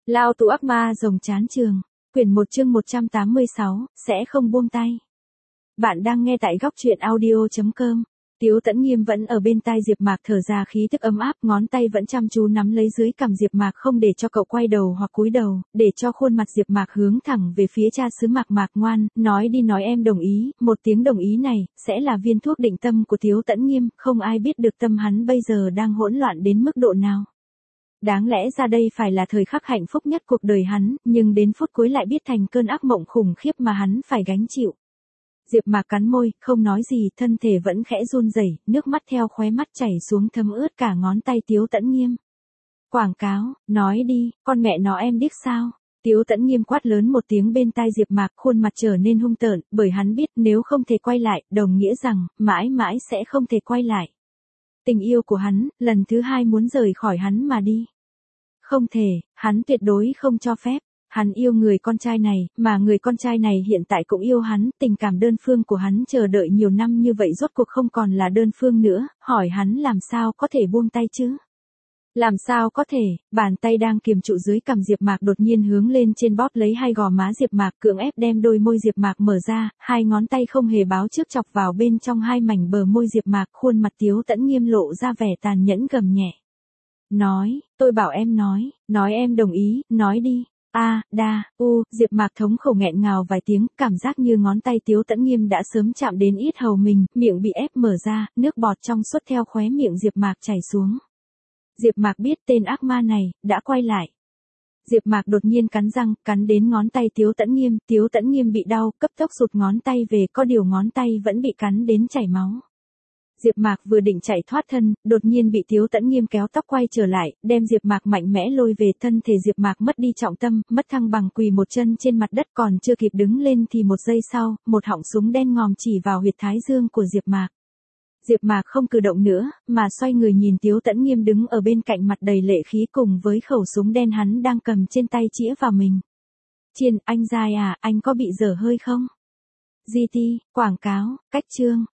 Lao tù ác ma rồng chán trường. Quyển 1 chương 186, sẽ không buông tay. Bạn đang nghe tại góc truyện audio.com. Tiếu Tẫn Nghiêm vẫn ở bên tai Diệp Mạc thở ra khí tức ấm áp, ngón tay vẫn chăm chú nắm lấy dưới cằm Diệp Mạc không để cho cậu quay đầu hoặc cúi đầu, để cho khuôn mặt Diệp Mạc hướng thẳng về phía cha xứ Mạc. Mạc ngoan, nói đi nói em đồng ý, một tiếng đồng ý này, sẽ là viên thuốc định tâm của Tiếu Tẫn Nghiêm, không ai biết được tâm hắn bây giờ đang hỗn loạn đến mức độ nào. Đáng lẽ ra đây phải là thời khắc hạnh phúc nhất cuộc đời hắn, nhưng đến phút cuối lại biết thành cơn ác mộng khủng khiếp mà hắn phải gánh chịu. Diệp Mạc cắn môi, không nói gì, thân thể vẫn khẽ run rẩy, nước mắt theo khóe mắt chảy xuống thấm ướt cả ngón tay Tiếu Tẫn Nghiêm. Quảng cáo, nói đi, con mẹ nó em điếc sao? Tiếu Tẫn Nghiêm quát lớn một tiếng bên tai Diệp Mạc, khuôn mặt trở nên hung tợn, bởi hắn biết nếu không thể quay lại, đồng nghĩa rằng, mãi mãi sẽ không thể quay lại. Tình yêu của hắn, lần thứ hai muốn rời khỏi hắn mà đi. Không thể, hắn tuyệt đối không cho phép. Hắn yêu người con trai này, mà người con trai này hiện tại cũng yêu hắn, tình cảm đơn phương của hắn chờ đợi nhiều năm như vậy rốt cuộc không còn là đơn phương nữa, hỏi hắn làm sao có thể buông tay chứ? Làm sao có thể, bàn tay đang kiềm trụ dưới cằm Diệp Mạc đột nhiên hướng lên trên bóp lấy hai gò má Diệp Mạc, cưỡng ép đem đôi môi Diệp Mạc mở ra, hai ngón tay không hề báo trước chọc vào bên trong hai mảnh bờ môi Diệp Mạc, khuôn mặt Tiếu Tẫn Nghiêm lộ ra vẻ tàn nhẫn gầm nhẹ. Nói, tôi bảo em nói em đồng ý, nói đi. Diệp Mạc thống khổ nghẹn ngào vài tiếng, cảm giác như ngón tay Tiếu Tẫn Nghiêm đã sớm chạm đến yết hầu mình, miệng bị ép mở ra, nước bọt trong suốt theo khóe miệng Diệp Mạc chảy xuống. Diệp Mạc biết tên ác ma này đã quay lại. Diệp Mạc đột nhiên cắn răng, cắn đến ngón tay Tiếu Tẫn Nghiêm bị đau, cấp tốc rụt ngón tay về, có điều ngón tay vẫn bị cắn đến chảy máu. Diệp Mạc vừa định chạy thoát thân, đột nhiên bị Tiếu Tẫn Nghiêm kéo tóc quay trở lại, đem Diệp Mạc mạnh mẽ lôi về, thân thể Diệp Mạc mất đi trọng tâm, mất thăng bằng quỳ một chân trên mặt đất, còn chưa kịp đứng lên thì một giây sau, một họng súng đen ngòm chỉ vào huyệt thái dương của Diệp Mạc. Diệp Mạc không cử động nữa, mà xoay người nhìn Tiếu Tẫn Nghiêm đứng ở bên cạnh mặt đầy lệ khí cùng với khẩu súng đen hắn đang cầm trên tay chĩa vào mình. Chiên, anh dai à, anh có bị dở hơi không? GT, quảng cáo, cách chương.